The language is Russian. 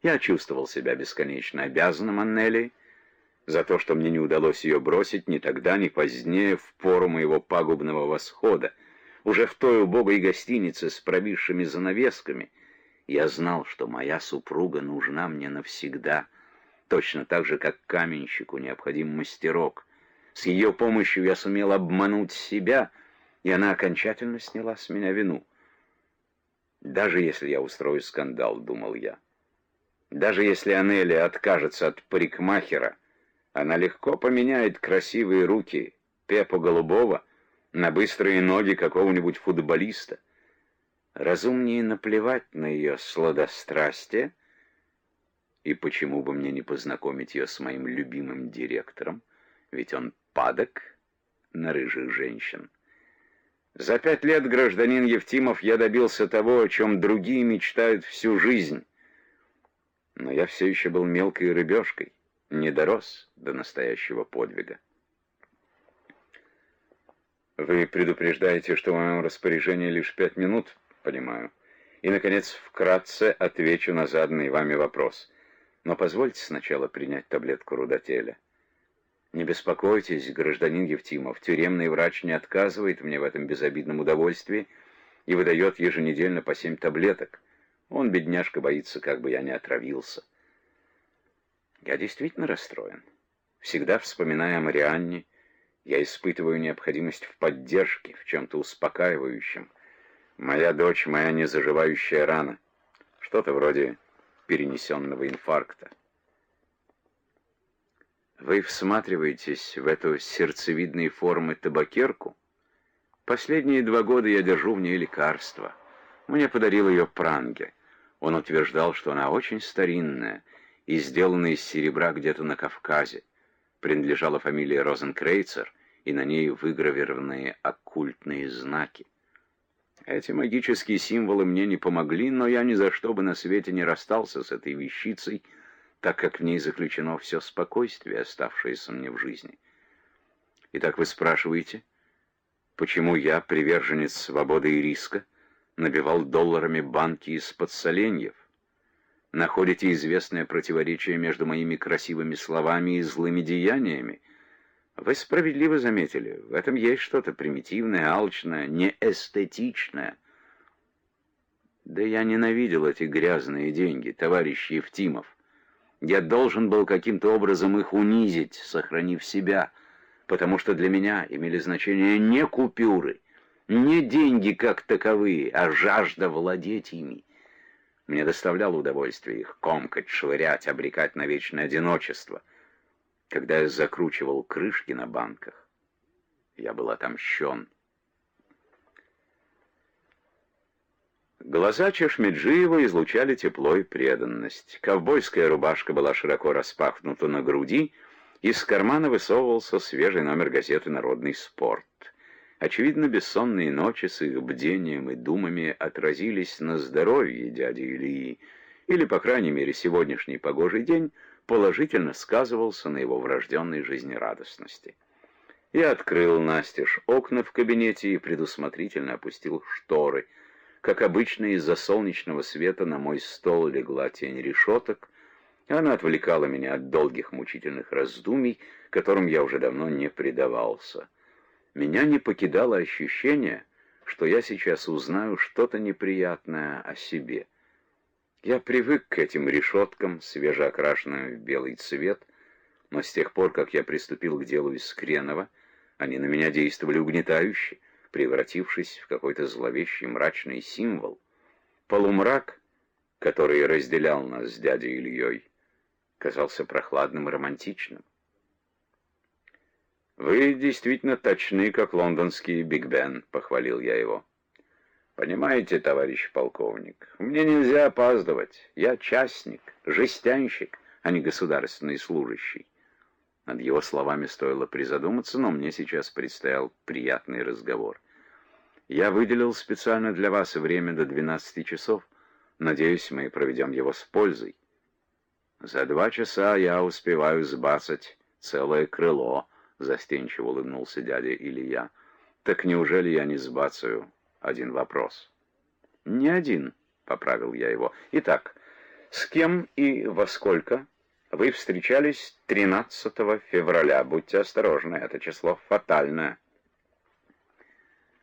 Я чувствовал себя бесконечно обязанным Аннели за то, что мне не удалось ее бросить ни тогда, ни позднее, в пору моего пагубного восхода. Уже в той убогой гостинице с провисшими занавесками я знал, что моя супруга нужна мне навсегда, точно так же, как каменщику необходим мастерок. С ее помощью я сумел обмануть себя, и она окончательно сняла с меня вину. Даже если я устрою скандал, думал я, даже если Аннели откажется от парикмахера, она легко поменяет красивые руки Пепо Голубого на быстрые ноги какого-нибудь футболиста. Разумнее наплевать на ее сладострастие, и почему бы мне не познакомить ее с моим любимым директором, ведь он падок на рыжих женщин. За 5 лет, гражданин Евтимов, я добился того, о чем другие мечтают всю жизнь. Но я все еще был мелкой рыбешкой, не дорос до настоящего подвига. Вы предупреждаете, что в моем распоряжении лишь 5 минут, понимаю. И, наконец, вкратце отвечу на заданный вами вопрос. Но позвольте сначала принять таблетку Рудотеля. Не беспокойтесь, гражданин Евтимов, тюремный врач не отказывает мне в этом безобидном удовольствии и выдает еженедельно по 7 таблеток. Он, бедняжка, боится, как бы я не отравился. Я действительно расстроен. Всегда вспоминая о Марианне, я испытываю необходимость в поддержке, в чем-то успокаивающем. Моя дочь — моя незаживающая рана. Что-то вроде перенесенного инфаркта. Вы всматриваетесь в эту сердцевидной формы табакерку? Последние 2 года я держу в ней лекарство. Мне подарил ее Пранге. Он утверждал, что она очень старинная и сделана из серебра где-то на Кавказе. Принадлежала фамилии Розенкрейцер, и на ней выгравированные оккультные знаки. Эти магические символы мне не помогли, но я ни за что бы на свете не расстался с этой вещицей, так как в ней заключено все спокойствие, оставшееся мне в жизни. Итак, вы спрашиваете, почему я, приверженец свободы и риска, набивал долларами банки из-под соленьев? Находите известное противоречие между моими красивыми словами и злыми деяниями? Вы справедливо заметили, в этом есть что-то примитивное, алчное, неэстетичное. Да я ненавидел эти грязные деньги, товарищ Евтимов. Я должен был каким-то образом их унизить, сохранив себя, потому что для меня имели значение не купюры, не деньги как таковые, а жажда владеть ими. Мне доставляло удовольствие их комкать, швырять, обрекать на вечное одиночество. Когда я закручивал крышки на банках, я был отомщен. Глаза Чешмеджиева излучали тепло и преданность. Ковбойская рубашка была широко распахнута на груди, из кармана высовывался свежий номер газеты «Народный спорт». Очевидно, бессонные ночи с их бдением и думами отразились на здоровье дяди Ильи, или, по крайней мере, сегодняшний погожий день положительно сказывался на его врожденной жизнерадостности. Я открыл настежь окна в кабинете и предусмотрительно опустил шторы. Как обычно, из-за солнечного света на мой стол легла тень решеток. Она отвлекала меня от долгих мучительных раздумий, которым я уже давно не предавался. Меня не покидало ощущение, что я сейчас узнаю что-то неприятное о себе. Я привык к этим решеткам, свежеокрашенным в белый цвет, но с тех пор, как я приступил к делу Искренова, они на меня действовали угнетающе, превратившись в какой-то зловещий мрачный символ. Полумрак, который разделял нас с дядей Ильей, казался прохладным и романтичным. «Вы действительно точны, как лондонский Биг Бен», — похвалил я его. «Понимаете, товарищ полковник, мне нельзя опаздывать. Я частник, жестянщик, а не государственный служащий». Над его словами стоило призадуматься, но мне сейчас предстоял приятный разговор. «Я выделил специально для вас время до 12 часов. Надеюсь, мы проведем его с пользой». «За 2 часа я успеваю сбацать целое крыло», — застенчиво улыбнулся дядя Илья. «Так неужели я не сбацаю один вопрос?» «Не один», — поправил я его. «Итак, С кем и во сколько вы встречались 13 февраля? Будьте осторожны, это число фатальное.